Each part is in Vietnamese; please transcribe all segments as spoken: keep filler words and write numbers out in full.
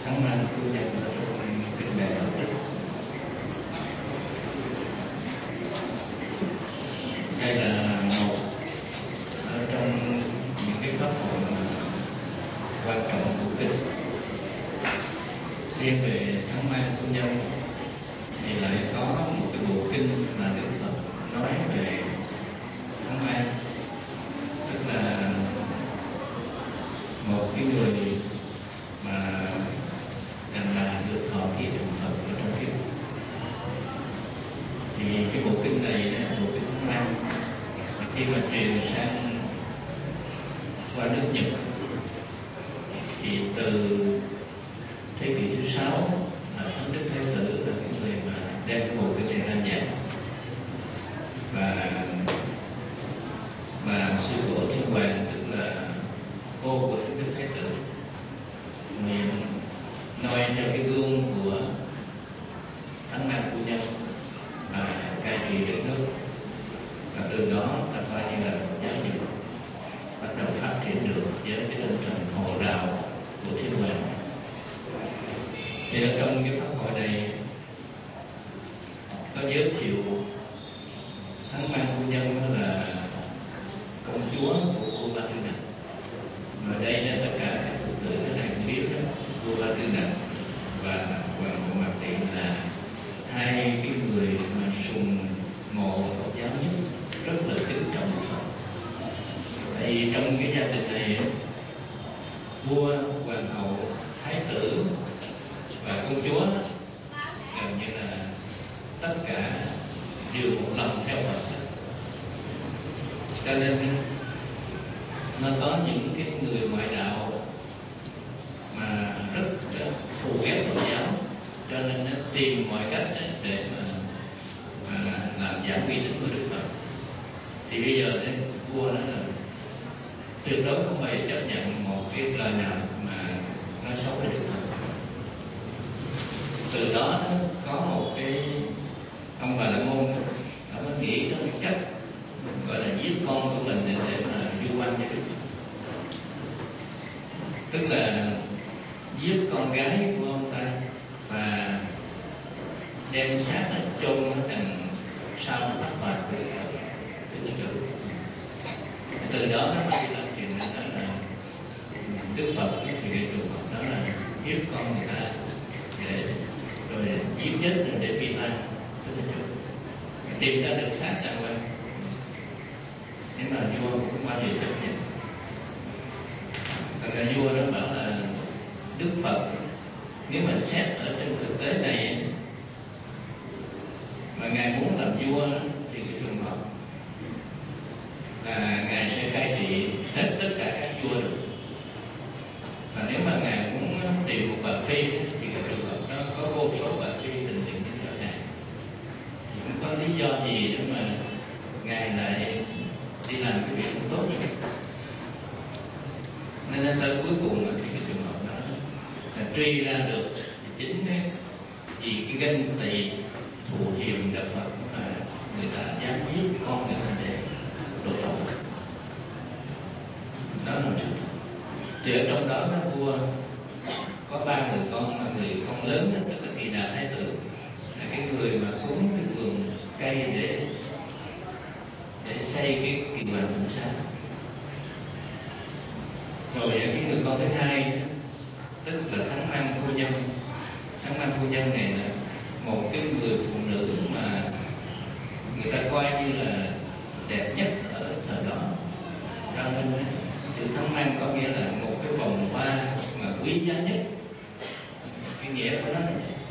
Thắng Man Phu Nhân ở trong kinh Đại Đạo Tích. Đây là một ở trong những cái pháp hội quan trọng của kinh. Riêng về Thắng Man Phu Nhân thì lại có một cái bộ kinh mà Đức Phật nói về Thắng Man, tức là một cái người mà rằng là được thọ ký thành Phật ở trong kiếp. Thì cái bộ kinh này là bộ kinh Thắng Man. Khi mà truyền sang qua nước Nhật thì từ thế kỷ thứ sáu là Thánh Đức Thái Tử là cái người mà đem cái bộ kinh này ra giảng, và và sư tổ Thiên Hoàng tức là cô của Thánh Đức Thái Tử nguyện noi theo cái gương của Thắng Man Phu Nhân và cai trị đất nước, và từ đó ta coi như là một giáo dục bắt đầu phát triển được với cái tinh thần hộ đạo của Thiên Hoàng. Thì ở trong cái pháp hội này có giới thiệu Thắng Man Phu Nhân đó là công chúa của vua Ba Tư Nặc. Mà đây là tất cả các phụ tử cái này cũng biết đó, vua Ba Tư Nặc và Hoàng hậu Mạc Thị là hai cái người mà sùng mộ Phật giáo nhất, rất là kính trọng Phật. Tại vì trong cái gia đình này vua, hoàng hậu, thái tử và công chúa gần như là tất cả đều một lòng theo Phật. Cho nên nó có những cái người ngoại đạo mà rất, rất thù ghét Phật giáo, cho nên nó tìm mọi cách để mà, mà làm giảm uy tín của Đức Phật. Thì bây giờ thế vua đó là tuyệt đối không phải chấp nhận một cái lời nào mà nói xấu về Đức Phật. Từ đó có một cái ông Bà La Môn đã có nghĩ tới cái cách gọi là giết con của mình để, để mà du quan cho Đức Phật, tức là giết con gái của ông ta và đem xác là chôn nó thành sau nó bắt bạc với Đức Phật. Từ đó nó đi lan truyền đến đó là Đức Phật thì cái trường hợp đó là giết con người ta để rồi giết chết rồi để phi tang, tìm ra được xác đàng hoàng. Nên là vua cũng qua điều chấp nhận. Còn là vua đó bảo là Đức Phật nếu mà xét ở trên thực tế này mà ngài muốn làm vua thì cái trường hợp là ngài sẽ cai trị hết tất cả các vua được. Và nếu mà ngài muốn tìm một bà phi thì cái trường hợp đó có vô số bà phi tình nguyện đến cho ngài, thì không có lý do gì để mà ngài lại đi làm cái việc không tốt như vậy. Nên tới cuối cùng thì cái trường hợp đó là truy ra được thì chính cái vì cái ganh tị thù hiềm đạo Phật là người ta dám giết con người ta để độ tội. Đó là một sự. Thì ở trong đó nó vua có ba người con, mà người con lớn nhất tức là Kỳ Đà Thái Tử là cái người mà cúng cái vườn cây để để xây cái Kỳ Hoàng Tịnh Xá. Rồi cái người con thứ hai tức là Thắng Man Phu Nhân. Thắng Man Phu Nhân này là một cái người phụ nữ mà người ta coi như là đẹp nhất ở thời đó. Cho nên chữ Thắng Man có nghĩa là một cái vòng hoa mà quý giá nhất, cái nghĩa của nó.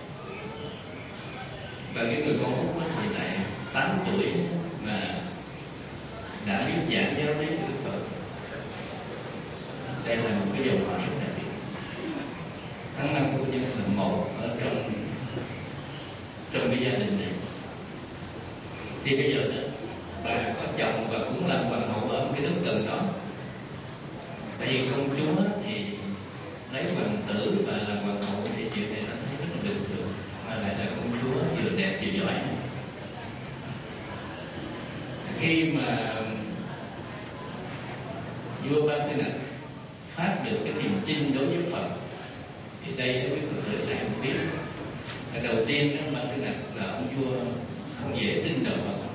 Và cái người con út thì lại tám tuổi mà đã biết giảng giáo lý của Đức Phật. Đây là một cái dòng họ rất đặc biệt. Thắng Man Phu Nhân là một ở trong trong cái gia đình này. Thì bây giờ đó, bà có chồng và cũng làm hoàng hậu ở cái nước gần đó. Tại vì công chúa thì lấy hoàng tử và làm hoàng hậu thì chuyện này nó thấy rất là bình thường, mà lại là công chúa vừa đẹp vừa giỏi. Khi mà vua Ba Tư Nặc phát được cái niềm tin đối với Phật Thì đây quý Phật tử ai cũng biết. Đầu tiên đó, Ban Tư Nặc là ông vua không dễ tin được Phật.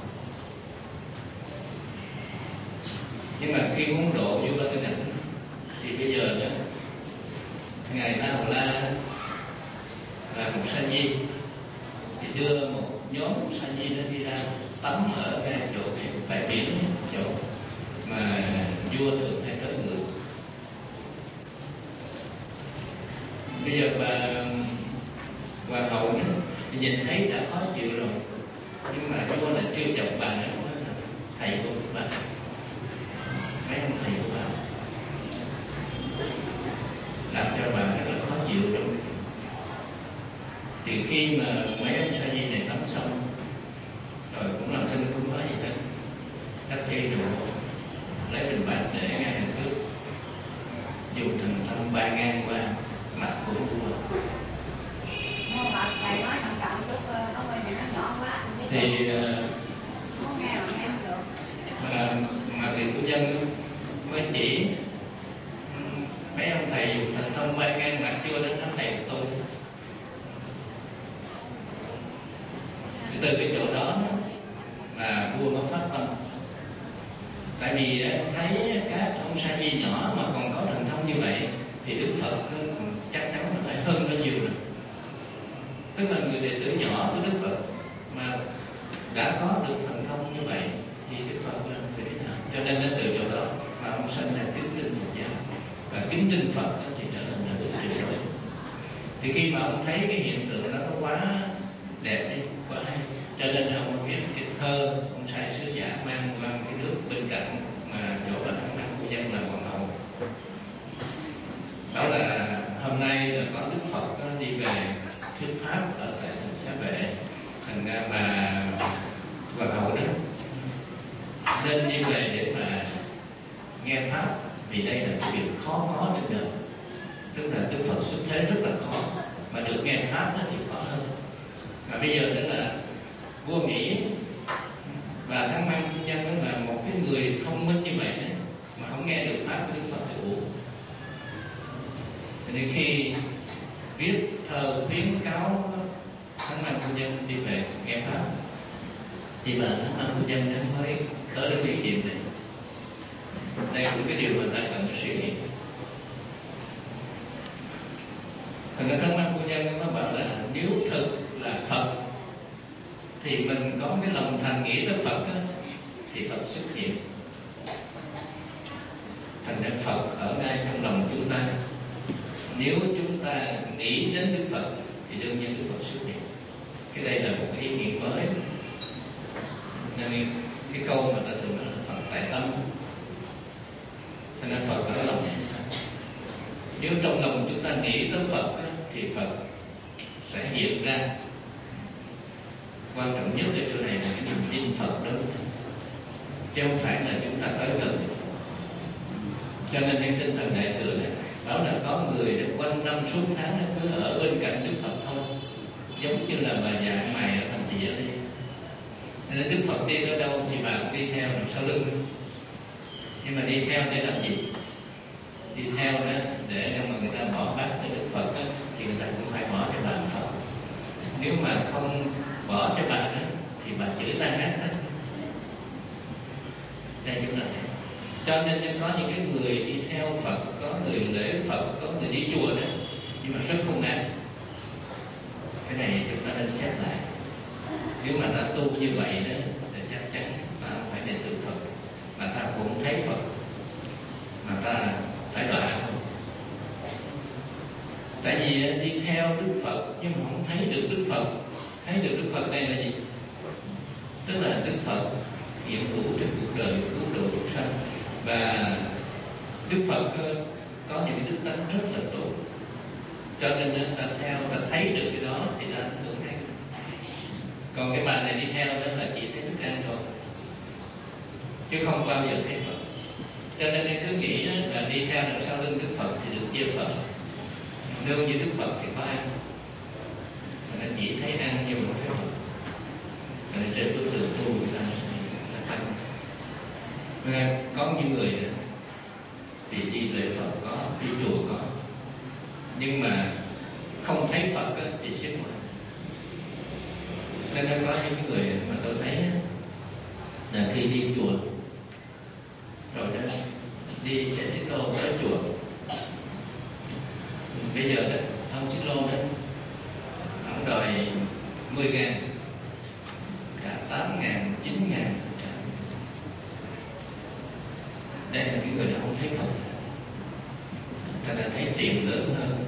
Nhưng mà khi muốn độ vua Ban Tư Nặc thì bây giờ đó, ngài La Hầu La là một sa di, thì đưa một nhóm sa di đó đi ra tắm ở cái chỗ bãi biển, chỗ mà vua thường hay tới ngự. Bây giờ bà hoàng hậu đó, nhìn thấy đã khó chịu rồi, nhưng mà vua là chưa chọc bà nữa, nói sao thầy của bà, mấy ông thầy của bà làm cho bà rất là khó chịu trong. Thì khi mà mấy ông sa di này tắm xong rồi cũng làm thân cũng nói gì hết, đắp y đồ, lấy bình bát để ngay hàng trước, dùng thần thông ba ngang qua mặt của vua. Thầy nói thằng trọng chút nó hơi này nó nhỏ quá thì không nghe là nghe không được. mà mà vị phu nhân mới chỉ mấy ông thầy dùng thần thông ba ngang mặt vua đến nói thầy của tôi. Từ cái chỗ đó mà vua có phát tâm, tại vì thấy các ông sa di nhỏ mà còn có thần thông như vậy thì Đức Phật chắc chắn là phải hơn nó nhiều rồi. Tức là người đệ tử nhỏ của Đức Phật mà đã có được thần thông như vậy thì Đức Phật là người thế nào? Cho nên nó từ chỗ đó mà ông sinh ra kính tin Phật giáo, và kính tin Phật thì trở thành là đức tuyệt đối. Thì khi mà ông thấy cái hiện tượng đó nó quá đẹp đi, quá hay, cho nên ông viết cái thơ, ông sai sứ giả mang qua cái nước bên cạnh mà chỗ là Thắng Năng Phu Nhân là hoàng hậu. Đó là hôm nay là có Đức Phật đó đi về thuyết pháp ở tại thành Xá Vệ, thành ra mà hoàng hậu đó nên đi về để mà nghe pháp, vì đây là cái việc khó khó trên đời. Tức là Đức Phật xuất thế rất là khó, mà được nghe pháp đó thì khó hơn. Mà bây giờ đó là vua Mỹ và Thắng Mang Phu Nhân đó là một cái người thông minh như vậy đấy, mà không nghe được pháp của Đức Phật thì uổng. Thì khi viết thơ khuyến cáo Thắng Mang Phu Nhân đi về nghe pháp, thì bà Thắng Mang Phu Nhân mới tới được ý niệm này. Đây là cái điều mà ta cần phải suy nghĩ. Thành ra Thắng Mang Phu Nhân nó bảo là nếu thực là Phật thì mình có cái lòng thành nghĩa với Phật đó, thì Phật xuất hiện. Thành ra Phật ở ngay trong lòng chúng ta. Nếu chúng ta nghĩ đến Đức Phật thì đương nhiên Đức Phật xuất hiện. Cái đây là một cái ý nghĩa mới. Nên cái câu mà ta thường nói là Phật tại tâm. Thành ra Phật ở lòng chúng ta. Nếu trong lòng chúng ta nghĩ tới Phật đó, thì Phật sẽ hiện ra. Quan trọng nhất ở chỗ này là cái niềm tin Phật đó, chứ không phải là chúng ta tới gần. Cho nên cái tinh thần đại thừa này đó là có người đã quanh năm suốt tháng cứ ở bên cạnh Đức Phật thôi, giống như là bà già mày ở thành thị ở đây. Nên Đức Phật đi ở đâu thì bà cũng đi theo đằng sau lưng. Nhưng mà đi theo để làm gì? Đi theo đó để cho mà người ta bỏ bát cho Đức Phật đó, thì người ta cũng phải bỏ cho bà Phật. Nếu mà không bỏ cho bà đó thì bà chửi ta hết hết. Đây chúng ta thấy. Cho nên có những cái người đi theo Phật, có người lễ Phật, có người đi chùa đó, nhưng mà rất không ăn. Cái này chúng ta nên xét lại. Nếu mà ta tu như vậy đó thì chắc chắn ta không phải đệ tử Phật, mà ta cũng thấy Phật, mà ta phải đọa không. Tại vì đi theo Đức Phật nhưng mà không thấy được Đức Phật. Thấy được Đức Phật đây là gì? Tức là Đức Phật hiện hữu trên cuộc đời cứu độ chúng sanh, và Đức Phật có những đức tánh rất là tốt, cho nên ta theo, ta thấy được cái đó thì ta hưởng thấy. Còn cái bà này đi theo đó là chỉ thấy thức ăn thôi, chứ không bao giờ thấy Phật. Cho nên cứ nghĩ là đi theo đằng sau lưng Đức Phật thì được chia Phật. Nương như Đức Phật thì có ăn, mà nó chỉ thấy ăn nhưng mà không thấy Phật. Cho nên trên bước đường tu người ta là tăng. Có những người thì đi lễ Phật có, đi chùa có, nhưng mà thấy Phật á, thì xếp ngoài. Nên có những người mà tôi thấy á, là khi đi chùa rồi đó đi xe xích lô tới chùa, bây giờ đó ông xích lô đó ông đòi mười ngàn, cả tám ngàn, chín ngàn. Đây là những người đã không thấy Phật, ta đã thấy tiền lớn hơn.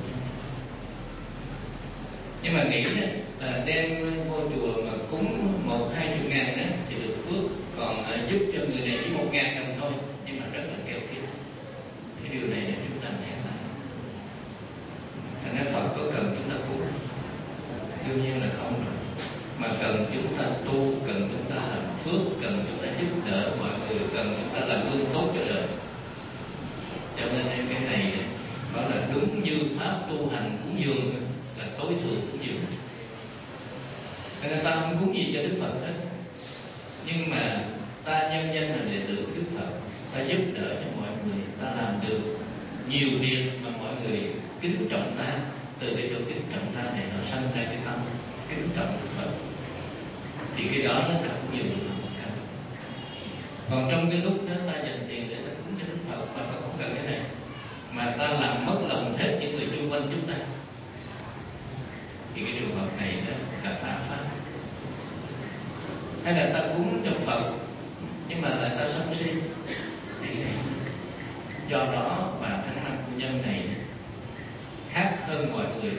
Nhưng mà nghĩ đó, là đem vô chùa mà cúng một hai chục ngàn đó thì được phước, còn à, giúp cho người này chỉ một ngàn đồng thôi, nhưng mà rất là keo kiệt. Cái điều này là chúng ta xem lại. Thành ra Phật có cần chúng ta cúng? Đương nhiên là không rồi. Mà cần chúng ta tu, cần chúng ta làm phước, cần chúng ta giúp đỡ mọi người, cần chúng ta làm gương tốt cho đời. Cho nên cái này đó là đúng như pháp tu hành cúng dường là tối thượng cúng dường. Nên ta không cúng gì cho Đức Phật hết, nhưng mà ta nhân danh là đệ tử Đức Phật, ta giúp đỡ cho mọi người, ta làm được nhiều việc mà mọi người kính trọng ta. Từ cái chỗ kính trọng ta này nó sanh ra cái tâm kính trọng Đức Phật, thì cái đó nó là cúng dường Đức Phật cả. Còn trong cái lúc đó ta dành tiền để ta cúng cho Đức Phật mà ta không cần cái này, mà ta làm mất lòng hết những người xung quanh chúng ta, thì cái trường hợp này đó là phạm pháp. Hay là ta cúng cho Phật nhưng mà lại ta sân si, thì do đó mà tháng năm phu nhân này khác hơn mọi người.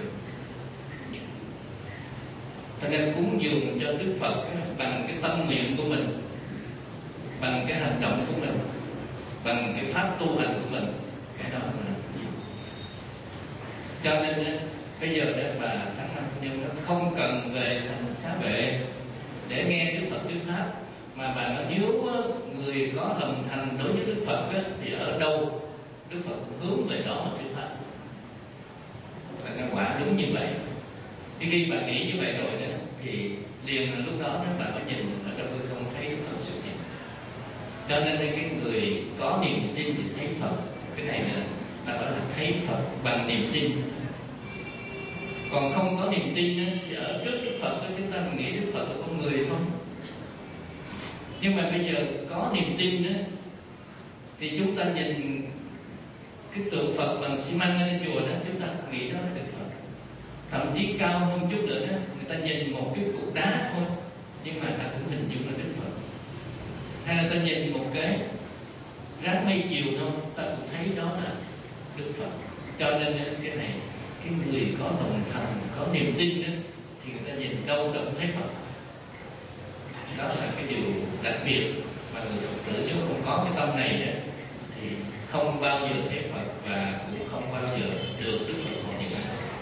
Cho nên cúng dường cho Đức Phật bằng cái tâm nguyện của mình, bằng cái hành động của mình, bằng cái pháp tu hành của mình, cái đó là gì? Cho nên bây giờ đó bà tháng năm phu nhân nó không cần về thành xá vệ để nghe Đức Phật thuyết pháp, mà bà nói nếu người có lòng thành đối với Đức Phật á, thì ở đâu Đức Phật hướng về đó mà thuyết pháp. Và cái quả đúng như vậy. Thì khi bà nghĩ như vậy rồi đó, thì liền là lúc đó đó bà mới nhìn ở trong cái không thấy Phật sự hiện. Cho nên cái người có niềm tin thì thấy Phật. Cái này là ta gọi là thấy Phật bằng niềm tin. Còn không có niềm tin đó, thì ở trước Đức Phật đó, chúng ta nghĩ Đức Phật là con người thôi. Nhưng mà bây giờ có niềm tin đó, thì chúng ta nhìn cái tượng Phật bằng xi măng ở trên chùa đó, chúng ta nghĩ đó là Đức Phật. Thậm chí cao hơn chút nữa đó, người ta nhìn một cái cục đá thôi, nhưng mà ta cũng hình dung là Đức Phật. Hay là ta nhìn một cái ráng mây chiều thôi, ta cũng thấy đó là Đức Phật. Cho nên cái này, cái người có lòng thành, có niềm tin đó, thì người ta nhìn đâu ta cũng thấy Phật. Đó là cái điều đặc biệt mà người Phật tử nếu không có cái tâm này đó, thì không bao giờ thấy Phật và cũng không bao giờ được Đức Phật hộ niệm.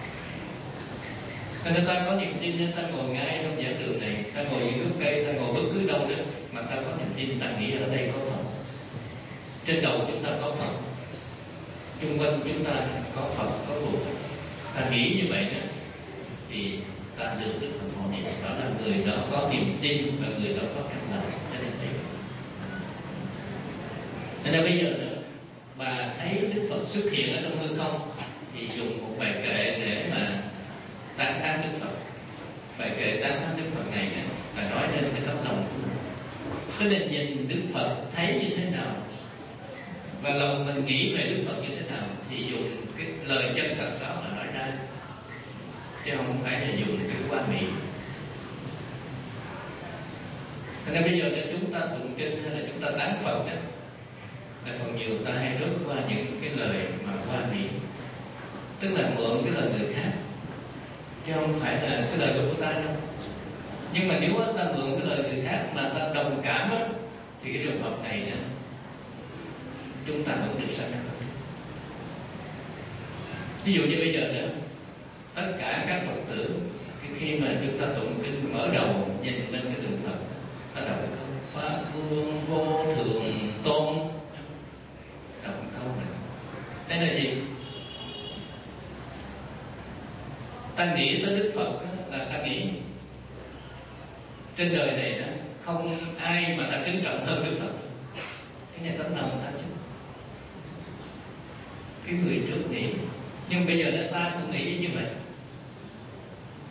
Nên ta có niềm tin nên ta ngồi ngay trong giảng đường này, ta ngồi dưới gốc cây, ta ngồi bất cứ đâu đó, mà ta có niềm tin, ta nghĩ ở đây có Phật, trên đầu chúng ta có Phật, chung quanh chúng ta có Phật, có Bụt. Ta nghĩ như vậy đó, thì ta được Đức Phật hộ niệm. Đó là người đó có niềm tin và người đó có cách làm cho nên thấy. Nên là bây giờ đó, bà thấy Đức Phật xuất hiện ở trong hư không thì dùng một bài kệ để mà tán thán Đức Phật. Bài kệ tán thán Đức Phật này nè, và nói lên cái tấm lòng của mình. Cho nên nhìn Đức Phật thấy như thế nào và lòng mình nghĩ về Đức Phật như thế nào thì dùng cái lời chân thật đó là nói ra, chứ không phải là dùng cái quan mỹ. Thế nên bây giờ nếu chúng ta tụng kinh hay là chúng ta tán Phật đó, là phần nhiều ta hay rớt qua những cái lời mà quan mỹ, tức là mượn cái lời người khác, chứ không phải là cái lời của ta đâu. Nhưng mà nếu ta mượn cái lời người khác mà ta đồng cảm đó, thì cái trường hợp này đó, chúng ta vẫn được sanh. Ví dụ như bây giờ đó, tất cả các Phật tử khi mà chúng ta tụng kinh mở đầu nhìn lên cái tượng Phật, ta đọc câu Pháp Vương Vô Thượng Tôn, đọc câu này. Đây là gì? Ta nghĩ tới Đức Phật là ta nghĩ trên đời này đó không ai mà ta kính trọng hơn Đức Phật. Cái này tấm lòng ta chứ. Cái người trước nghĩ, nhưng bây giờ ta cũng nghĩ như vậy.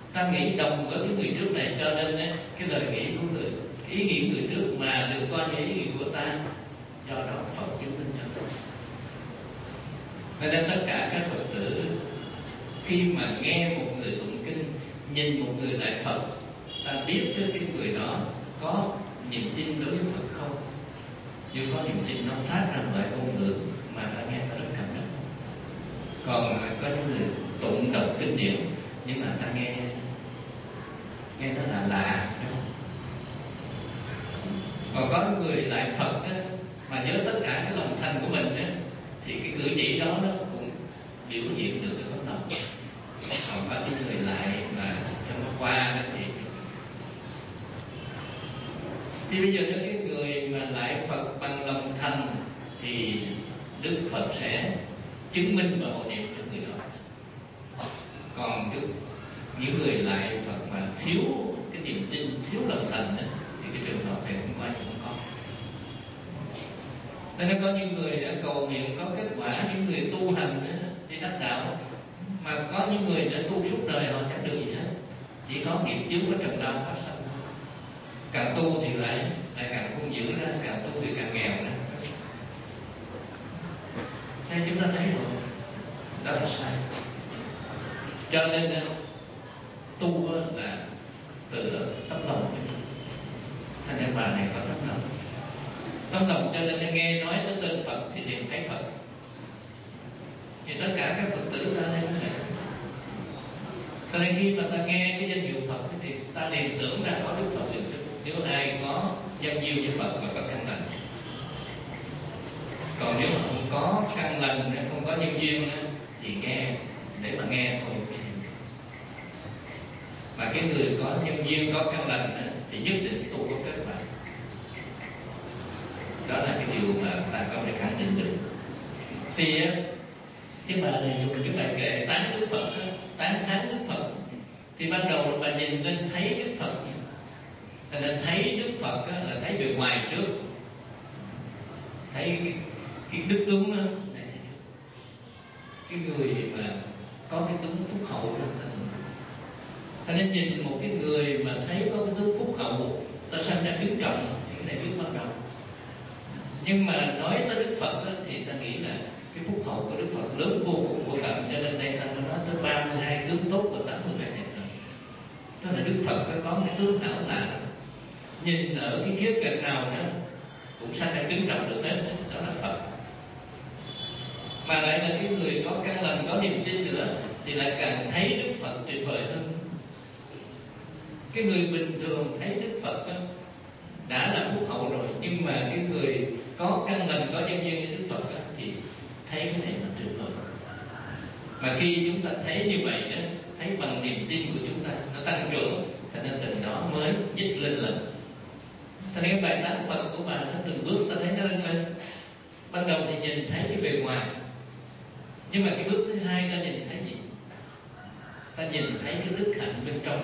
ta nghĩ đồng với cái người trước này, cho nên ấy, cái lời nghĩ của người, ý nghĩ người trước mà được coi như ý nghĩ của ta, do đó Phật chứng minh cho ta. Nên tất cả các Phật tử khi mà nghe một người tụng kinh, nhìn một người lại Phật, ta biết cái cái người đó có niềm tin đối với Phật không. Nếu có niềm tin nó phát ra loại ngôn ngữ mà ta nghe ta rất cảm động. Còn có những người tụng đọc kinh điển nhưng mà ta nghe nghe nó là lạ, đúng không? Còn có người lại Phật đó, mà nhớ tất cả cái lòng thành của mình đó, thì cái cử chỉ đó nó cũng biểu hiện được cái tấm lòng. Còn có những người lại mà cho nó qua đó thì thì bây giờ nếu cái người mà lại Phật bằng lòng thành thì Đức Phật sẽ chứng minh và hộ niệm cho người đó. Còn cái, những người lại Phật mà thiếu cái niềm tin, thiếu lòng thành đó, thì cái trường hợp này cũng có nhưng không có. Nên có những người đã cầu nguyện có kết quả, những người tu hành đó, đi đắc đạo, mà có những người đã tu suốt đời họ chẳng được gì hết, chỉ có nghiệp chướng và trần lao phát sinh. Càng tu thì lại lại càng hung dữ ra, càng tu thì càng nghèo ra. Thế chúng ta thấy rồi, đó là sai. Cho nên tu là từ tấm lòng. Thành ra bà này có tấm lòng. Tấm lòng cho nên nghe nói tới tên Phật thì liền thấy Phật. Thì tất cả các Phật tử ta thấy thế. Cho nên khi mà ta nghe cái danh hiệu Phật thì ta liền tưởng ra có Đức Phật được. Nếu ai có danh hiệu như Phật và có căn lành. Còn nếu mà không có căn lành, không có nhân duyên thì nghe để mà nghe thôi. Mà cái người có nhân duyên, có căn lành thì nhất định tu có kết quả. Đó là cái điều mà ta có thể khẳng định được. Thì cái bà này dùng cái bài kệ tán Đức Phật, tán thán Đức Phật, thì ban đầu bà nhìn lên thấy Đức Phật. Thành ra thấy Đức Phật là thấy bề ngoài trước, thấy cái, cái đức tướng đó, cái người mà có cái tướng phúc hậu đó. Thành ra nhìn một cái người mà thấy có cái tướng phúc hậu, ta sanh ra kính trọng thì cái này biết bắt đầu. Nhưng mà nói tới Đức Phật đó, thì ta nghĩ là cái phúc hậu của Đức Phật lớn vô cùng vô tận, cho nên đây ta nói tới ba mươi hai tướng tốt và tám mươi bảy đẹp rồi. Đó là Đức Phật có cái tướng hảo lạ, nhìn ở cái khía cạnh nào đó cũng sanh ra kính trọng được hết, đó là Phật. Mà lại là cái người có căn lành, có niềm tin nữa thì lại càng thấy Đức Phật tuyệt vời hơn. Cái người bình thường thấy Đức Phật đó, đã là phúc hậu rồi, nhưng mà cái người có căn lành, có nhân duyên với Đức Phật đó, thì thấy cái này là tuyệt vời. Mà khi chúng ta thấy như vậy đó, thấy bằng niềm tin của chúng ta nó tăng trưởng, thành nên tình đó mới nhích lên lần. Thành nên cái bài tán Phật của bà nó từng bước ta thấy nó lên lên. Ban đầu thì nhìn thấy cái bề ngoài, nhưng mà cái bước thứ hai ta nhìn thấy gì? Ta nhìn thấy cái đức hạnh bên trong.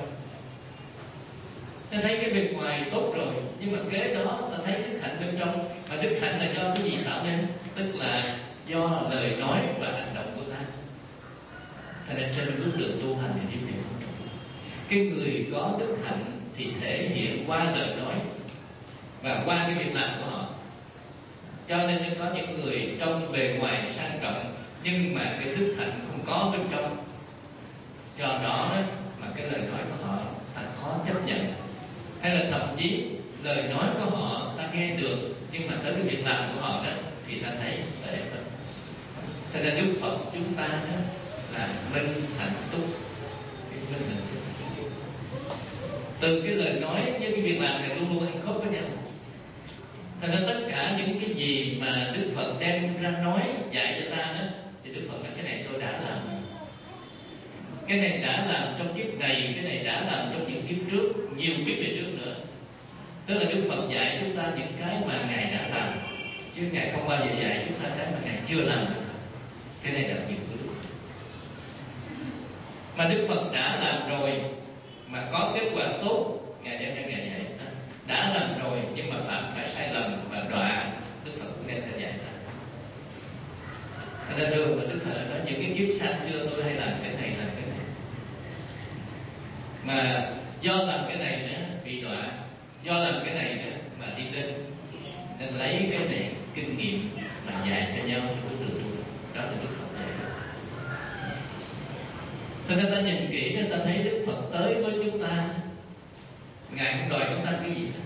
Ta thấy cái bề ngoài tốt rồi, nhưng mà kế đó ta thấy đức hạnh bên trong. Mà đức hạnh là do cái gì tạo nên? Tức là do lời nói và hành động của ta. Thành nên trên bước đường tu hành thì điểm này quan trọng. Cái người có đức hạnh thì thể hiện qua lời nói và qua cái việc làm của họ. Cho nên có những người trong bề ngoài sang trọng, nhưng mà cái đức hạnh không có bên trong. Do đó mà cái lời nói của họ ta khó chấp nhận. Hay là thậm chí lời nói của họ ta nghe được, nhưng mà tới cái việc làm của họ đó thì ta thấy tệ hơn. Thế nên Đức Phật chúng ta đó là minh hạnh túc, cái minh hạnh túc. Từ cái lời nói với cái việc làm này luôn luôn ăn khớp với nhau. Thành ra tất cả những cái gì mà Đức Phật đem ra nói dạy cho ta đó, thì Đức Phật nói cái này tôi đã làm, cái này đã làm trong kiếp này, cái này đã làm trong những kiếp trước, nhiều kiếp về trước nữa. Tức là Đức Phật dạy chúng ta những cái mà Ngài đã làm, chứ Ngài không bao giờ dạy chúng ta cái mà Ngài chưa làm. Cái này là nhiều của Đức Phật. Mà Đức Phật đã làm rồi mà có kết quả tốt, Ngài đem ra Ngài dạy ta. Đã làm rồi nhưng mà phạm phải sai lầm và đọa, Đức Phật cũng đem ra dạy ta. Thành ra thường mà Đức Phật nói những cái kiếp xa xưa tôi hay làm cái này làm cái này. Mà do làm cái này nữa bị đọa, do làm cái này nữa mà đi lên, nên lấy cái này kinh nghiệm mà dạy cho nhau trong cái từ tu. Đó là Đức Phật dạy. Cho nên ta nhìn kỹ, ta thấy Đức Phật tới với chúng ta, Ngài không đòi chúng ta cái gì hết,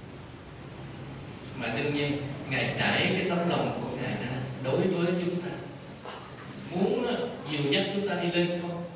mà đương nhiên Ngài trải cái tấm lòng của Ngài ra đối với chúng ta, muốn dìu dắt chúng ta đi lên không.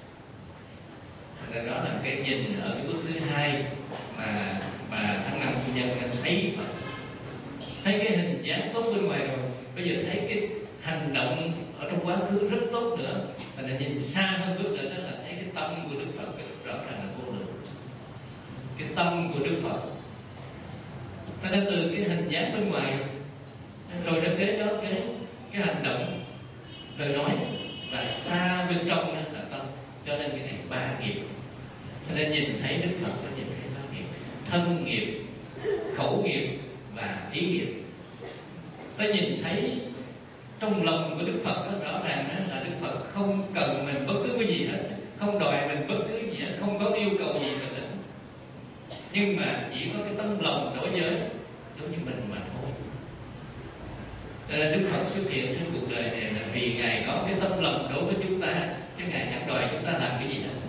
Đó là cái nhìn ở cái bước thứ hai mà mà Thăng Long Phu Nhân thấy Phật, thấy cái hình dáng tốt bên ngoài rồi, bây giờ thấy cái hành động ở trong quá khứ rất tốt nữa, và là nhìn xa hơn bước nữa, đó là thấy cái tâm của Đức Phật rõ ràng là vô lượng. Cái tâm của Đức Phật nó đã từ cái hình dáng bên ngoài rồi đến kế đó cái cái hành động, lời nói, và xa bên trong là tâm. Cho nên cái này ba nghiệp. Cho nên nhìn thấy Đức Phật nó nhìn thấy ba nghiệp: thân nghiệp, khẩu nghiệp và ý nghiệp. Ta nhìn thấy trong lòng của Đức Phật đó, rõ ràng đó là Đức Phật không cần mình bất cứ cái gì hết, không đòi mình bất cứ gì hết, không có yêu cầu gì mình hết, nhưng mà chỉ có cái tấm lòng đối với đối với mình mà thôi. Cho nên Đức Phật xuất hiện trên cuộc đời này là vì Ngài có cái tấm lòng đối với chúng ta, chứ Ngài chẳng đòi chúng ta làm cái gì hết.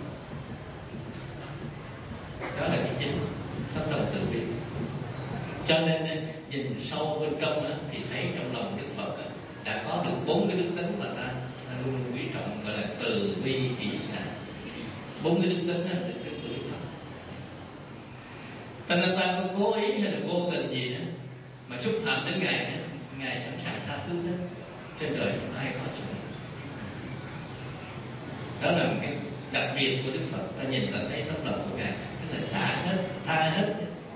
Đó là cái chính, tấm lòng từ bi. Cho nên nhìn sâu bên trong đó, thì thấy trong lòng Đức Phật đã có được bốn cái đức tính mà ta, ta luôn luôn quý trọng, gọi là từ bi hỷ xả. Bốn cái đức tính đó là đức tính của Đức Phật. Cho nên ta không cố ý hay là vô tình gì đó mà xúc phạm đến Ngài đó, Ngài sẵn sàng tha thứ hết. Trên đời không ai có chuyện. Đó là một cái đặc biệt của Đức Phật. Ta nhìn ta thấy tấm lòng của Ngài, tức là xả hết, tha hết,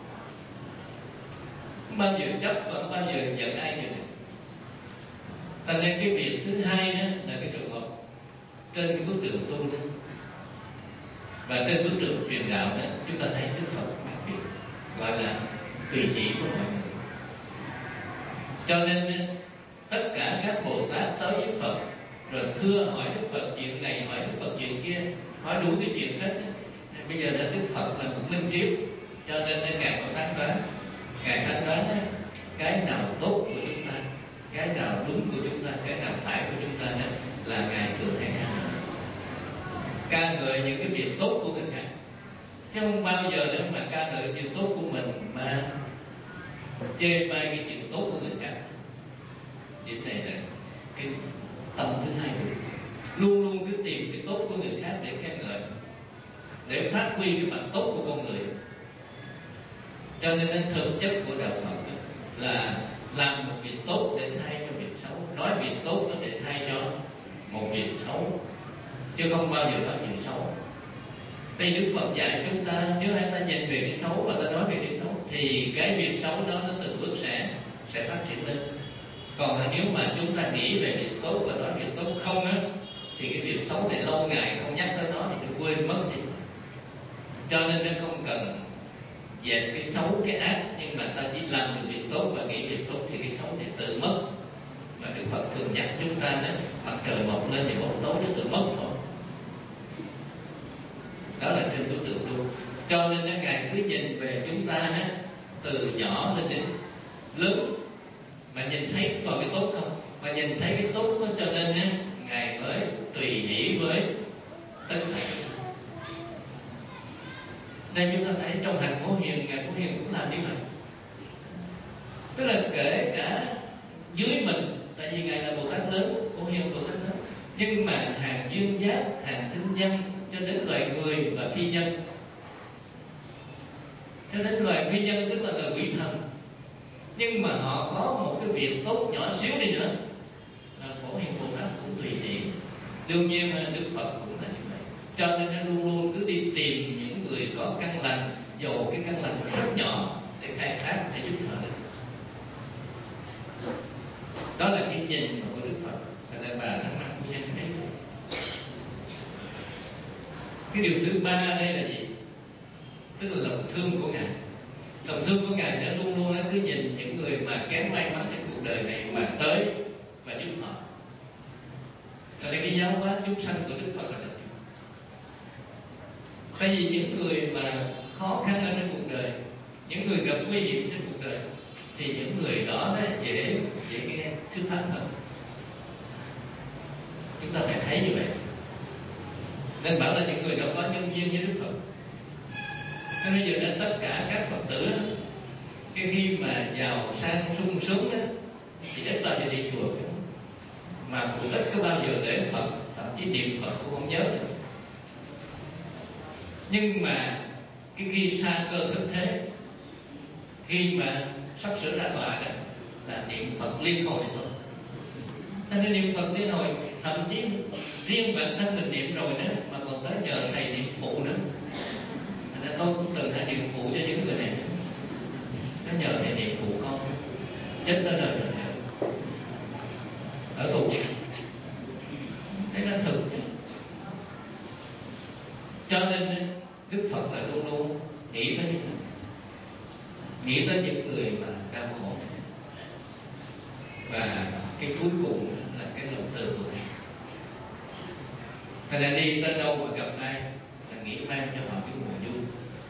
không bao giờ chấp và không bao giờ giận ai được. Thành ra cái việc thứ hai đó là cái trường hợp trên cái bước đường tu đó, và trên bước đường truyền đạo đó, chúng ta thấy Đức Phật đặc biệt, gọi là tùy hỷ của mọi người. Cho nên tất cả các Bồ Tát tới với Phật rồi thưa hỏi Đức Phật chuyện này, hỏi Đức Phật chuyện kia, hỏi đủ cái chuyện hết. Bây giờ là Đức Phật là một minh triết, cho nên Ngài có phán đoán, Ngài phán đoán cái nào tốt của chúng ta, cái nào đúng của chúng ta, cái nào phải của chúng ta đó là Ngài thường hay ca ngợi. Ca ngợi những cái việc tốt của người khác, chứ không bao giờ nữa mà ca ngợi chuyện tốt của mình mà chê bai cái chuyện tốt của người khác. Điểm này là cái tâm thứ hai của mình. Luôn luôn cứ tìm cái tốt của người khác để khen ngợi, để phát huy cái mặt tốt của con người. Cho nên cái thực chất của đạo Phật là làm một việc tốt để thay cho việc xấu, nói việc tốt để thay cho một việc xấu, chứ không bao giờ nói chuyện xấu. Thì Đức Phật dạy chúng ta, nếu ai ta nhìn về cái xấu và ta nói về cái xấu, thì cái việc xấu đó nó từng bước sẽ sẽ phát triển lên. Còn nếu mà chúng ta nghĩ về việc tốt và nói việc tốt không á, thì cái việc xấu này lâu ngày không nhắc tới nó thì nó quên mất thì. Cho nên nó không cần dẹp cái xấu, cái ác, nhưng mà ta chỉ làm được việc tốt và nghĩ việc tốt thì cái xấu thì tự mất. Mà Đức Phật thường nhắc chúng ta đó, mặt trời mọc lên thì bóng tối nó tự mất thôi. Đó là trên đối tượng tu. Cho nên đó, Ngài cứ nhìn về chúng ta á, từ nhỏ lên đến lớn, mà nhìn thấy còn cái tốt không, mà nhìn thấy cái tốt đó, cho nên á, Ngài mới tùy hỷ với tất cả. Đây chúng ta thấy trong hành Phổ Hiền, Ngài Phổ Hiền cũng làm như vậy. Tức là kể cả dưới mình, tại vì Ngài là Bồ Tát lớn, Phổ Hiền Bồ Tát lớn, nhưng mà hàng dương giác, hàng thinh nhân, cho đến loài người và phi nhân, cho đến loài phi nhân tức là loài quỷ thần, nhưng mà họ có một cái việc tốt nhỏ xíu đi nữa là Phổ Hiền Bồ Tát cũng tùy hỷ. Đương nhiên Đức Phật cũng là như vậy. Cho nên nó luôn luôn cứ đi tìm những người có căn lành, dầu cái căn lành rất nhỏ, để khai thác, để giúp họ được. Đó là cái nhìn của Đức Phật. Và là bà Thăng Long Phu Nhân thấy. Cái điều thứ ba đây là gì? Tức là lòng thương của Ngài. Lòng thương của Ngài đã luôn luôn cứ nhìn những người mà kém may mắn trên cuộc đời này mà tới và giúp họ. Cho nên cái giáo hóa chúng sanh của Đức Phật là Bởi vì những người mà khó khăn ở trên cuộc đời, những người gặp nguy hiểm trên cuộc đời, thì những người đó, đó dễ dễ nghe thuyết pháp hơn. Chúng ta phải thấy như vậy. Nên bảo là những người đó có nhân duyên với Đức Phật. Nên bây giờ nên tất cả các Phật tử đó, cái khi mà giàu sang sung sướng đó, thì ít là đi đi chùa, mà cũng ít có bao giờ để Phật, thậm chí niệm Phật cũng không nhớ được. Nhưng mà cái khi xa cơ thức thế, khi mà sắp sửa ra tòa đó, là niệm Phật liên hồi thôi. Nên niệm Phật liên hồi, thậm chí riêng bản thân mình niệm rồi đó, mà còn tới nhờ thầy niệm phụ nữa. Nên tôi cũng từng hay niệm phụ cho những người này. Nó nhờ thầy niệm phụ con, chết tới đời rồi ở tù. Đấy là thực. Cho nên Đức Phật là luôn luôn nghĩ tới những nghĩ tới những người mà đau khổ. Và cái cuối cùng là cái lòng từ của Ngài. Ngài là đi tới đâu mà gặp ai là nghĩ mang cho họ cái nguồn vui,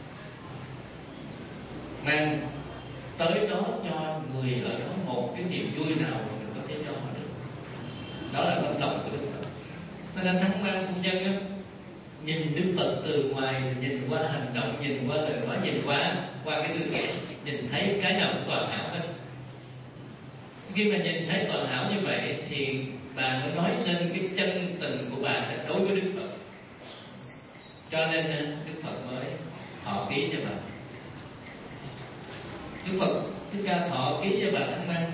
mang tới đó cho người ở đó một cái niềm vui nào mà mình có thể cho họ được. Đó là tấm lòng của Đức Phật. Nên là Thắng Mang Phu Nhân á, nhìn Đức Phật từ ngoài, nhìn qua hành động, nhìn qua lời nói, nhìn qua qua cái tư tưởng, nhìn thấy cái nào cũng toàn hảo hết. Khi mà nhìn thấy toàn hảo như vậy thì bà mới nói lên cái chân tình của bà đối với Đức Phật. Cho nên Đức Phật mới thọ ký cho bà. Đức Phật Thích Ca thọ ký cho bà Thắng Mang.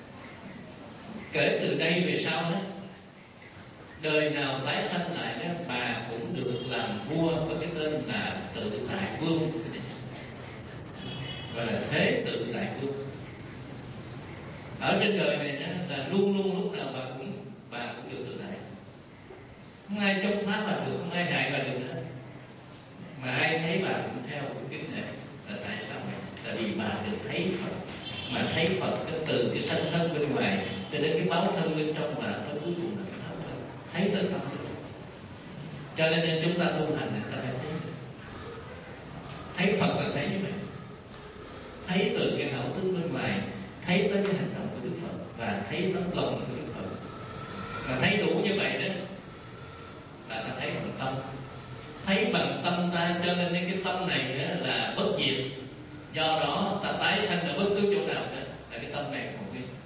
Kể từ đây về sau đó, đời nào tái sanh lại đó, bà cũng được làm vua với cái tên là Tự Tại Vương, gọi là Thế Tự Tại Vương. Ở trên đời này đó, là luôn luôn lúc nào bà cũng bà cũng được tự tại, không ai chống phá bà được, không ai hại bà được hết. Mà ai thấy bà cũng theo cái kiếp này là tại sao vậy? Là vì bà được thấy Phật, mà thấy Phật từ cái sanh thân bên ngoài cho đến cái báo thân bên trong, và tới cuối cùng là cái thấu thân, thấy tới tâm. Cho nên chúng ta tu hành người ta phải thấy thấy Phật là thấy như vậy, thấy từ cái hảo tướng bên ngoài, thấy tới cái hành động của Đức Phật và thấy tấm lòng của Đức Phật. Mà thấy đủ như vậy đó là ta thấy bằng tâm, thấy bằng tâm ta. Cho nên cái tâm này đó là bất diệt. Do đó ta tái sanh ở bất cứ chỗ nào đó là cái tâm này còn nguyên.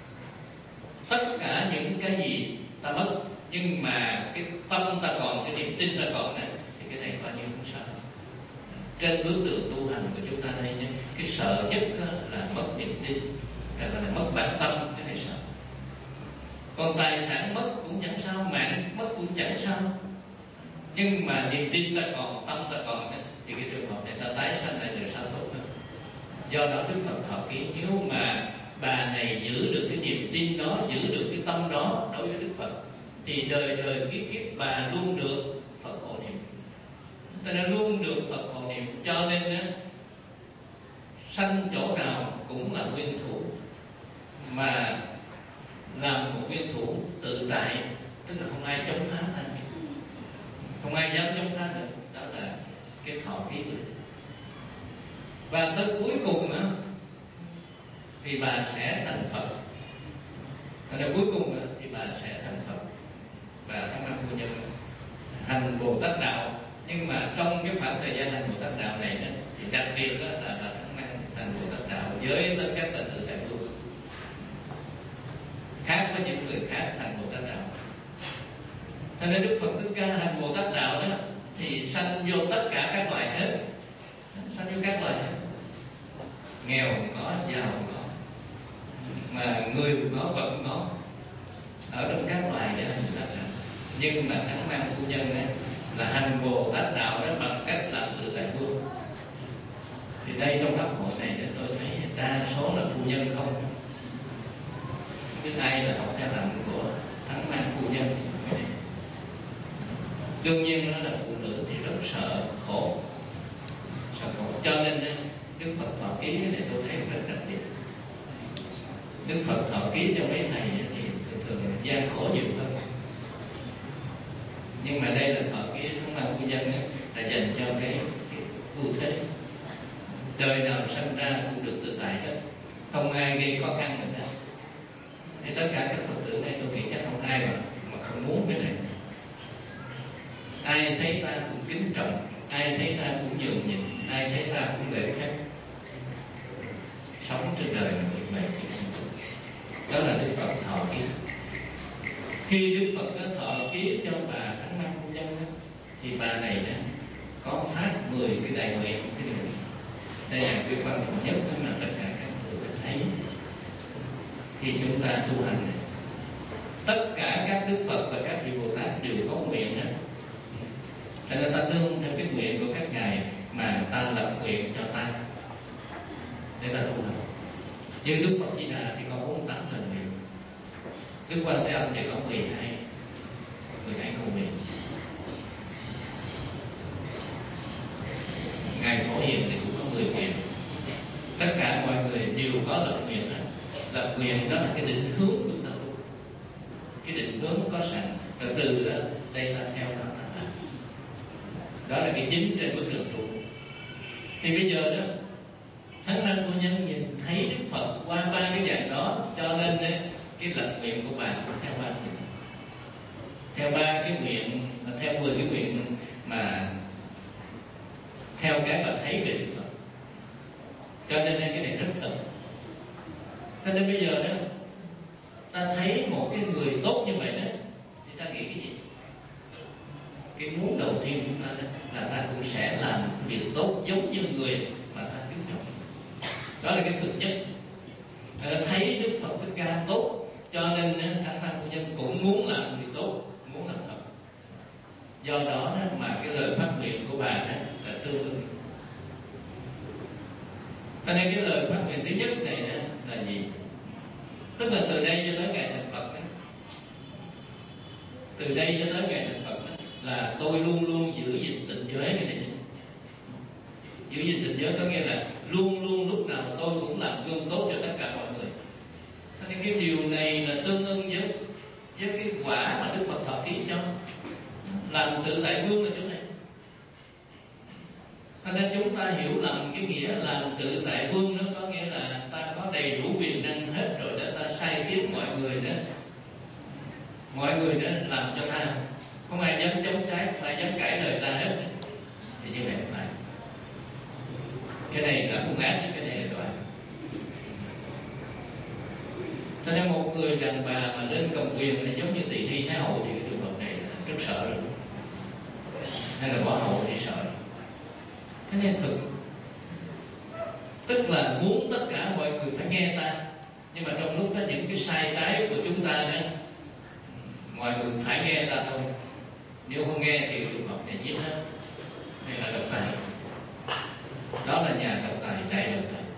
Tất cả những cái gì ta mất, nhưng mà cái tâm ta còn, cái niềm tin ta còn đó, thì cái này bao nhiêu cũng sợ. Trên bước đường tu hành của chúng ta đây nhé, cái sợ nhất là mất niềm tin, cái là mất bản tâm, cái này sợ. Còn tài sản mất cũng chẳng sao, mạng mất cũng chẳng sao, nhưng mà niềm tin ta còn, tâm ta còn, thì cái trường hợp này ta tái sanh lại đời sau tốt hơn. Do đó Đức Phật thọ ký, nếu mà bà này giữ được cái niềm tin đó, giữ được cái tâm đó đối với Đức Phật, thì đời đời kiếp kiếp bà luôn được Phật hộ niệm. Ta đã luôn được Phật hộ niệm. Cho nên á, sanh chỗ nào cũng là nguyên thủ, mà làm một nguyên thủ tự tại, tức là không ai chống phá ta, không ai dám chống phá được. Đó là cái thọ ký của Đức. Và tới cuối cùng á, thì bà sẽ thành Phật. Và cuối cùng á, thì bà sẽ thành Phật. Và Thắng Mang Phu Nhân hành Bồ Tát đạo. Nhưng mà trong cái khoảng thời gian hành Bồ Tát đạo này đó, thì đặc biệt đó là bà Thắng Mang hành Bồ Tát đạo với tất cả Tự Tại Vương, khác với những người khác hành Bồ Tát đạo. Cho nên Đức Phật Thích Ca hành Bồ Tát đạo đó thì sanh vô tất cả các loài hết, sanh vô các loài hết, nghèo cũng có, giàu cũng có, mà người cũng có, vật cũng có, ở trong các loài để hành Bồ Tát đạo. Nhưng mà Thắng Mang Phu Nhân ấy, là hành Bồ Tát đạo đó bằng cách làm Tự Tại Vương. Thì đây trong pháp hội này tôi thấy đa số là phu nhân không. Cái ai là học theo hành của Thắng Mang Phu Nhân. Đương nhiên nó là phụ nữ thì rất sợ khổ, sợ khổ. Cho nên Đức Phật thọ ký này tôi thấy rất đặc biệt. Đức Phật thọ ký cho mấy thầy thì thường thường gian khổ nhiều hơn. Nhưng mà đây là thọ ký Thắng Mang Phu Nhân ấy, là dành cho cái, cái ưu thế. Đời nào sinh ra cũng được tự tại hết, không ai gây khó khăn mình hết. Thì tất cả các Phật tử này tôi nghĩ chắc không ai mà mà không muốn cái này. Ai thấy ta cũng kính trọng, ai thấy ta cũng nhường nhịn, ai thấy ta cũng lễ phép, sống trên đời là việc này thì đó là Đức Phật thọ ký. Khi Đức Phật đã thọ ký cho bà Thánh Năng Phu Nhân thì bà này đó có phát mười cái đại nguyện. Cái điều đây là cái quan trọng nhất mà tất cả các Phật tử thấy khi chúng ta tu hành này. Tất cả các Đức Phật và các vị Bồ Tát đều có nguyện đó. Tại người ta nương theo cái nguyện của các ngài mà người ta lập nguyện cho ta để ta tu hành. Như Đức Phật Di Đà thì có bốn mươi tám lần nguyện, Đức Quan Thế Âm thì có mười hai mười hai câu nguyện, ngài Phổ Hiền thì cũng có mười nguyện. Tất cả mọi người đều có lập nguyện đó. Lập nguyện đó là cái định hướng của ta tu, cái định hướng có sẵn, rồi từ đó đây ta theo đó ta làm. Đó là cái chính trên bước đường tu. Thì bây giờ đó Thánh Năng Phu Nhân nhìn thấy Đức Phật qua ba cái dạng đó, cho nên cái lập nguyện của bà cũng theo ba nguyện, theo ba cái nguyện, theo mười cái nguyện mà theo cái bà thấy về Đức Phật. Cho nên cái này rất thật. Cho nên bây giờ đó ta thấy một cái người tốt như vậy đó thì ta nghĩ cái gì? Cái muốn đầu tiên chúng ta đó là ta cũng sẽ làm việc tốt giống như người mà ta kính trọng. Đó là cái thực nhất. Ta thấy Đức Phật Thích Ca tốt, cho nên Thánh Năng Phu Nhân cũng muốn làm việc tốt, muốn làm Phật. Do đó mà cái lời phát nguyện của bà đó là tương ứng. Cho nên cái lời phát nguyện thứ nhất này đó là gì? Tức là từ đây cho tới ngày thành Phật đó, từ đây cho tới ngày thành Phật đó, là tôi luôn luôn giữ gìn tình giới. Cái này giữ gìn tình giới có nghĩa là luôn luôn lúc nào tôi cũng làm gương tốt cho tất cả mọi người. Cho nên cái điều này là tương ưng với với cái quả mà Đức Phật thọ ký cho. Làm tự tại vương ở chỗ này. Cho nên chúng ta hiểu lầm cái nghĩa làm tự tại vương nó có nghĩa là ta có đầy đủ quyền năng hết rồi để ta sai khiến mọi người đó, mọi người đó làm cho ta, không ai dám chống trái, không ai dám cãi lời ta hết. Thì như vậy không phải. Cái này là hung ác chứ cái này là đoán. Cho nên một người đàn bà mà lên cầm quyền là giống như Tỳ Thi Thái Hậu thì cái trường hợp này rất sợ rồi. Hay là Võ Hậu thì sợ. Cái này thực. Tức là muốn tất cả mọi người phải nghe ta, nhưng mà trong lúc đó những cái sai trái của chúng ta đó, mọi người phải nghe ta thôi. Nếu không nghe thì trường hợp này giết hết. Đây là độc tài. Đó là nhà độc tài, đại độc tài.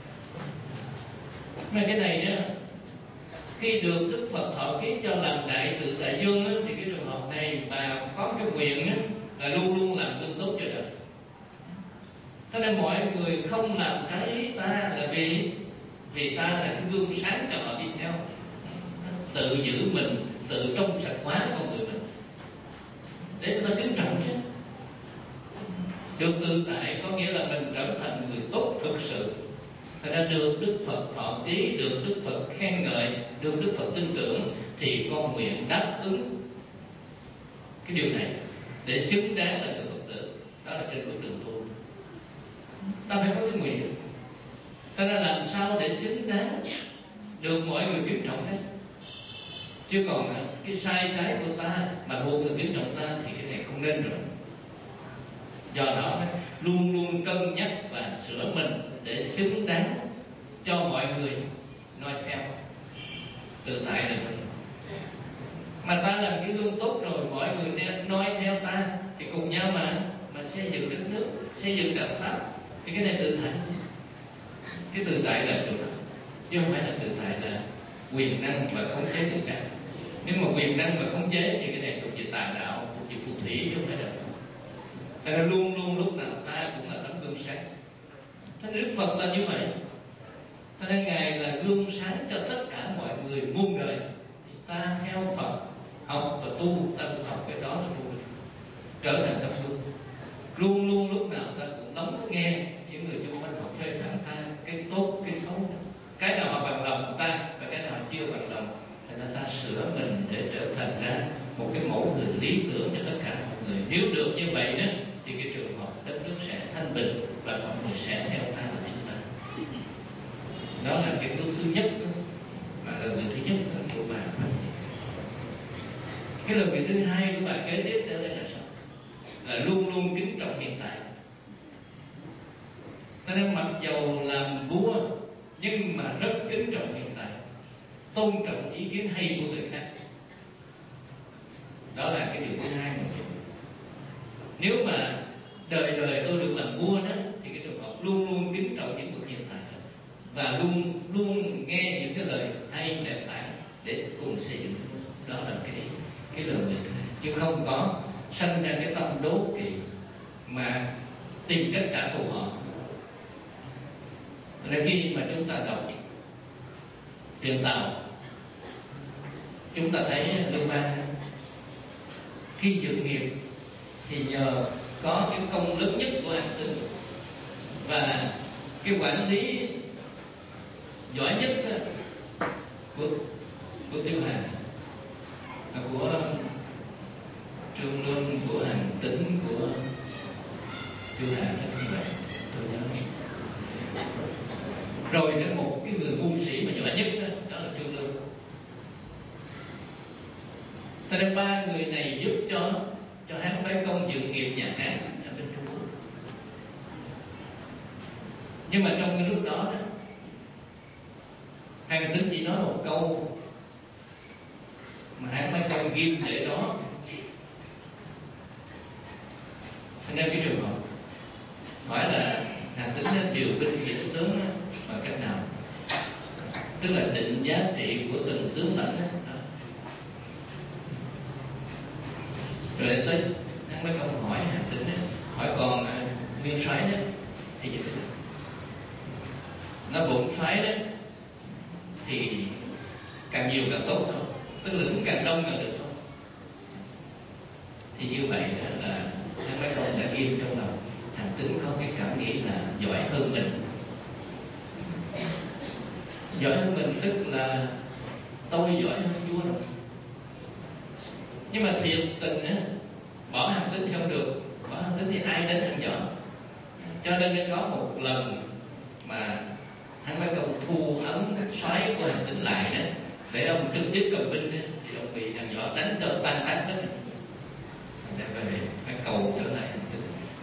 Mà cái này đó, khi được Đức Phật thọ ký cho làm đại tự tại vương á, thì cái trường hợp này bà có cái quyền á, là luôn luôn làm gương tốt cho đời. Cho nên mọi người không làm trái ta là vì vì ta là cái gương sáng cho họ đi theo. Tự giữ mình, tự trong sạch hóa con người mình để người ta kính trọng chứ. Được tự tại có nghĩa là mình trở thành người tốt thực sự. Thật ra được Đức Phật thọ ký, được Đức Phật khen ngợi, được Đức Phật tin tưởng thì con nguyện đáp ứng cái điều này để xứng đáng là người Phật tử. Đó là trên bước đường tu. Ta phải có cái nguyện. Ta ra làm sao để xứng đáng được mọi người kính trọng đấy. Chứ còn cái sai trái của ta mà buộc người kính trọng ta thì cái này không nên rồi. Do đó luôn luôn cân nhắc và sửa mình để xứng đáng cho mọi người noi theo. Tự tại là mình. Mà ta làm cái gương tốt rồi, mọi người noi theo ta thì cùng nhau mà mà xây dựng đất nước, xây dựng đạo pháp. Thì cái này tự tại. Cái tự tại là chỗ đó, chứ không phải là tự tại là quyền năng và khống chế tất cả. Nếu mà quyền năng và khống chế thì cái này thuộc về tà đạo, thuộc về phù thủy chứ không phải là. Tại nên luôn luôn lúc nào ta cũng là tấm gương sáng. Thế nên Đức Phật là như vậy. Cho nên Ngài là gương sáng cho tất cả mọi người muôn đời. Thì ta theo Phật học và tu, ta học cái đó là tu, trở thành tập tu. luôn luôn lúc nào ta cũng lắng nghe những người xung quanh họ phê phán ta cái tốt cái xấu, cái nào họ bằng lòng ta và cái nào chưa bằng lòng, thì ta sửa mình để trở thành ra một cái mẫu người lý tưởng cho tất cả mọi người. Nếu được như vậy đó thì cái trường hợp đất nước sẽ thanh bình và mọi người sẽ theo ta là chúng ta. Đó là cái bước thứ nhất đó, mà là người thứ nhất của bà phát hiện. Cái lời người thứ hai của bà kế tiếp theo đây là sao? Là luôn luôn kính trọng hiện tại. Cho nên mặc dầu làm vua nhưng mà rất kính trọng hiện tại, tôn trọng ý kiến hay của người khác. Đó là cái điều thứ hai mà mình. Nếu mà đời đời tôi được làm vua đó thì cái trường hợp luôn luôn kính trọng những bậc hiện tại và luôn luôn nghe những cái lời hay lẽ phải để cùng xây dựng. Đó là cái cái lời người thứ hai, chứ không có sanh ra cái tâm đố kỵ mà tìm cách trả thù họ. Rồi khi mà chúng ta đọc Tiền Tàu, chúng ta thấy Lưu Bang khi dựng nghiệp thì nhờ có cái công lớn nhất của Hàn Tín và cái quản lý giỏi nhất của của Tiêu Hà, của Trương Lương, của Hàn Tín, của Tiêu Hà đó như vậy tôi nhớ. Rồi đến một cái người mưu sĩ mà giỏi nhất đó, đó là Trương Lương. Cho nên ba người này giúp cho cho Hán Bái Công dựng nghiệp nhà Hán ở bên Trung Quốc. Nhưng mà trong cái lúc đó đó, Hàn Tín chỉ nói một câu mà Hán Bái Công ghim để đó. Cho nên cái trường hợp hỏi là Hàn Tín điều binh sĩ tướng đó, bằng cách nào, tức là định giá trị của từng tướng lãnh đó. Rồi tới Hán Bái Công hỏi Hàn Tín đó, hỏi còn à, nguyên soái đó thì như thế nào? Nó bổn soái đó thì càng nhiều càng tốt thôi, tức là lính càng đông càng được thôi. Thì như vậy đó là Hán Bái Công đã ghi trong lòng Hàn Tín có cái cảm nghĩ là giỏi hơn mình. Giỏi hơn mình tức là tôi giỏi hơn vua rồi. Nhưng mà thiệt tình á, bỏ Hàn Tín không được, bỏ Hàn Tín thì ai đến Hàn Võ. Cho nên nó có một lần mà Hán Bái Công thu ấn các soái của Hàn Tín lại đó, để ông trực tiếp cầm binh đó, thì ông bị Hàn Võ đánh cho tan tác hết. Để về phải cầu trở lại Hàn Tín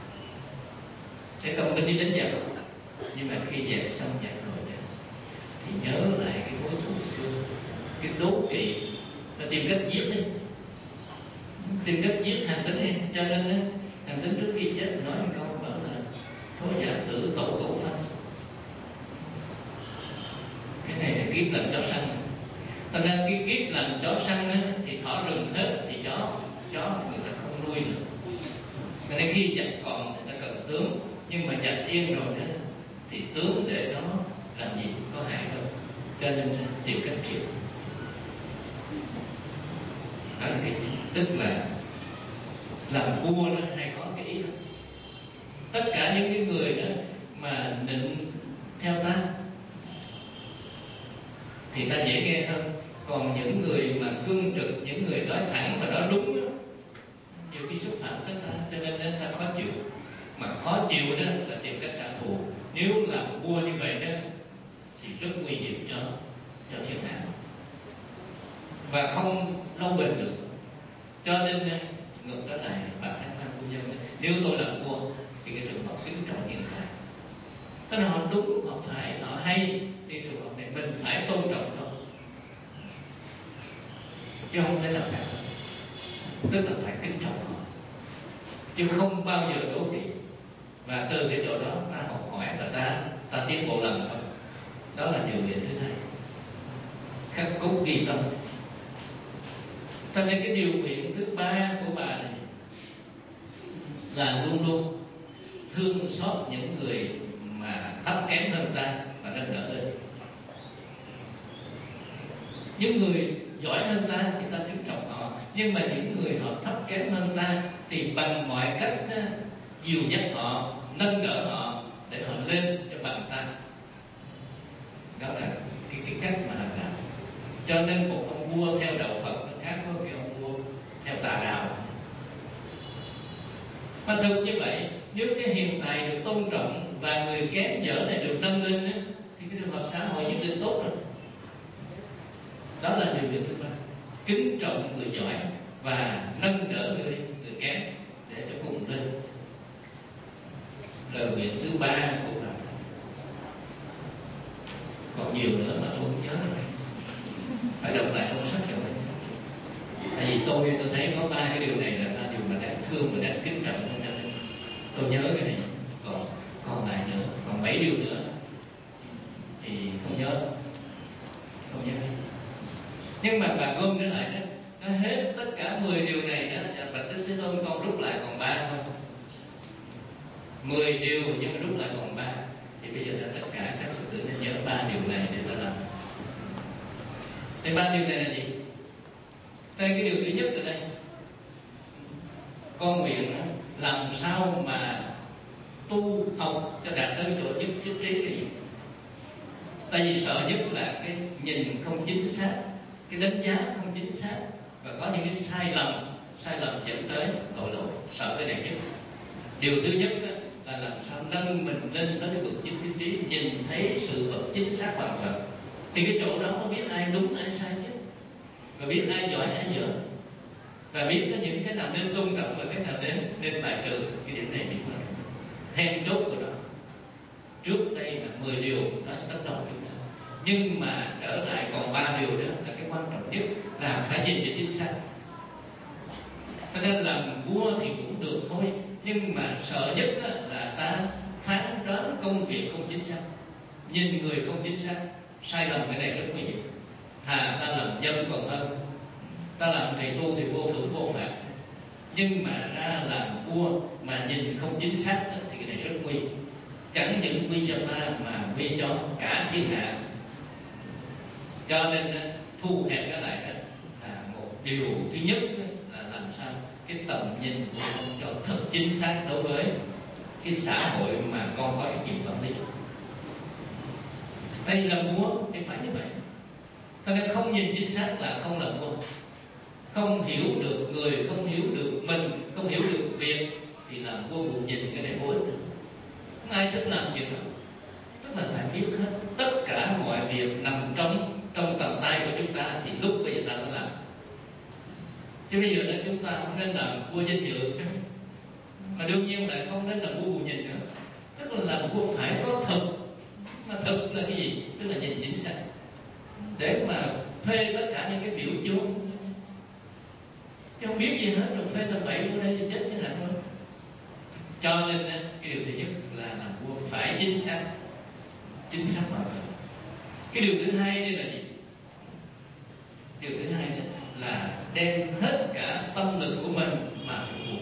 để cầm binh đi đánh giặc. Nhưng mà khi dẹp xong giặc rồi đó, thì nhớ lại cái mối thù xưa, cái đố kỵ, nó tìm cách giết đi, tìm cách giết Hàn Tín đi. Cho nên Hàn Tín trước khi chết nói một câu bảo là thôi giả tử tổ cổ phanh. Cái này là kiếp làm chó săn. Thành ra cái kiếp làm chó săn á, thì thỏ rừng hết thì chó chó người ta không nuôi nữa. Cho nên khi giặc còn người ta cần tướng, nhưng mà giặc yên rồi đó thì tướng để nó làm gì có hại đâu. Cho nên tìm cách triệt. Đó là cái tức là làm vua đó hay có cái ý đó. Tất cả những cái người đó mà định theo ta thì ta dễ nghe hơn. Còn những người mà cương trực, những người nói thẳng và nói đúng đó, nhiều khi xúc phạm tới ta, cho nên đến ta khó chịu. Mà khó chịu đó là tìm cách trả thù. Nếu làm vua như vậy đó thì rất nguy hiểm cho cho thiên hạ và không lâu bền được. Cho nên ngược trở lại bà Thái Phan Phu Nhân, nếu tôi làm vua thì cái trường hợp kính trọng hiện tại, tức là họ đúng, họ phải, họ hay, thì trường hợp này mình phải tôn trọng thôi, chứ không thể nào khác. Tức là phải kính trọng họ, chứ không bao giờ đố kỵ. Và từ cái chỗ đó ta học hỏi và ta ta tiến bộ lần thôi. Đó là điều kiện thứ hai, khắc cốt ghi tâm. Cho nên cái điều kiện thứ ba của bà này là luôn luôn thương xót những người mà thấp kém hơn ta và nâng đỡ lên. Những người giỏi hơn ta thì ta kính trọng họ, nhưng mà những người họ thấp kém hơn ta thì bằng mọi cách dìu dắt họ, nâng đỡ họ để họ lên cho bằng ta. Đó là cái, cái cách mà làm đạo. Cho nên một ông vua theo đạo Phật nó khác với cái ông vua theo tà đạo. Mà thực như vậy, nếu cái hiện tại được tôn trọng và người kém dở này được nâng lên ấy, thì cái trường hợp xã hội nhất định tốt rồi. Đó là điều kiện thứ ba, kính trọng người giỏi và nâng đỡ người người kém để cho cùng lên. Lời nguyện thứ ba của Phật. Còn nhiều nữa mà tôi không nhớ rồi, phải đọc lại ông sách rồi. Tại vì tôi tôi thấy có ba cái điều này là ba điều mà đáng thương và đáng kính trọng, cho nên tôi nhớ cái này. Còn còn lại nữa, còn bảy điều nữa thì không nhớ, không nhớ. Nhưng mà bà gom cái lại đó, nó hết tất cả mười điều này đó, Bạch Đức Thế Tôn con rút lại còn ba thôi. Mười điều nhưng mà rút lại còn ba. Thì bây giờ là tất cả các Phật tử nên nhớ ba điều này để ta làm. Thì ba điều này là gì? Đây, cái điều thứ nhất ở đây, con nguyện làm sao mà tu học cho đạt tới chỗ nhất thiết trí cái gì? Tại vì sợ nhất là cái nhìn không chính xác, cái đánh giá không chính xác, và có những cái sai lầm, sai lầm dẫn tới tội lỗi. Sợ cái này nhất. Điều thứ nhất đó, là làm sao nâng mình lên tới cái vực chính trí, nhìn thấy sự vật chính xác hoàn toàn. Thì cái chỗ đó có biết ai đúng ai sai chứ, và biết ai giỏi ai dở, và biết có những cái nào nên tôn trọng và cái nào nên nên bài trừ. Cái điểm này điểm là then chốt của đó. Trước đây là mười điều đó bắt đầu chúng ta, nhưng mà trở lại còn ba điều đó là cái quan trọng nhất, là phải nhìn cho chính xác. Cho nên làm vua thì cũng được thôi, nhưng mà sợ nhất là ta phán đoán công việc không chính xác, nhìn người không chính xác. Sai lầm cái này rất nguy hiểm. Thà ta làm dân còn hơn. Ta làm thầy tu thì vô thưởng vô phạt, nhưng mà ra làm vua mà nhìn không chính xác thì cái này rất nguy. Chẳng những nguy cho ta mà nguy cho cả thiên hạ. Cho nên thu hẹp cái lại đó là một điều thứ nhất, là làm sao cái tầm nhìn của con cho thật chính xác đối với cái xã hội mà con có trách nhiệm quản lý. Đây là vua thì phải như vậy. Cho nên không nhìn chính xác là không làm vua. Không hiểu được người, không hiểu được mình, không hiểu được việc thì làm vua vụ nhìn cái này vô ích. Không ai thích làm chuyện đó. Tức là phải biết hết tất cả mọi việc nằm trong trong tầm tay của chúng ta thì lúc bây giờ ta mới làm. Chứ bây giờ nên chúng ta không nên làm vua danh dự, mà đương nhiên lại không nên làm vua vụ nhìn nữa. Tức là làm vua phải có thực. Mà thực là cái gì? Tức là nhìn chính xác, để mà phê tất cả những cái biểu chương, chứ không biết gì hết rồi phê tầm bậy vô đây thì chết chứ lạnh thôi. Cho nên cái điều thứ nhất là làm vua phải chính xác, chính xác hoàn toàn. Cái điều thứ hai đây là gì? Điều thứ hai đó là đem hết cả tâm lực của mình mà phục vụ.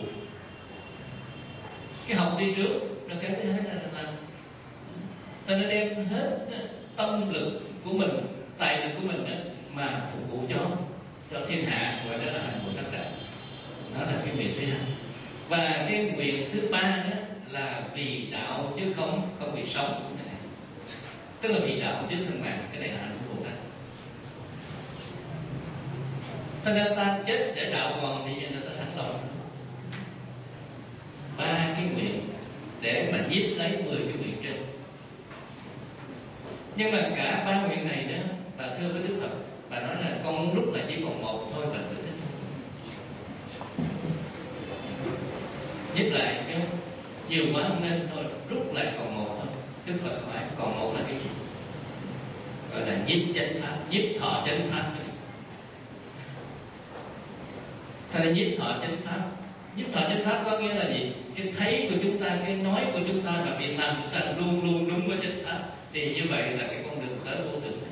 Cái học đi trước, rồi cái thứ hai là làm. Ta đã đem hết tâm lực của mình, tài lực của mình đó, mà phục vụ cho cho thiên hạ, gọi đó là hạnh của tất cả. Đó là cái nguyện thứ hai. Và cái nguyện thứ ba đó là vì đạo chứ không không vì sống. Tức là vì đạo chứ thân mạng. Cái này là hạnh của Bồ Tát. Cho nên ta chết để đạo còn thì người ta sẵn lòng. Ba cái nguyện để mà nhiếp lấy mười cái nguyện trên. Nhưng mà cả ba nguyện này đó, bà thưa với Đức Phật, bà nói là con muốn rút là chỉ còn một thôi, bà tự thích. Nhíp lại chứ nhiều quá không nên, thôi rút lại còn một thôi. Đức Phật hỏi còn một là cái gì? Gọi là nhiếp chánh pháp, nhiếp thọ chánh pháp. Thật là nhiếp thọ chánh pháp. Nhiếp thọ chánh pháp có nghĩa là gì? Cái thấy của chúng ta, cái nói của chúng ta và việc làm chúng ta luôn luôn đúng với chánh pháp. Thì như vậy là cái con đường tới vô thường.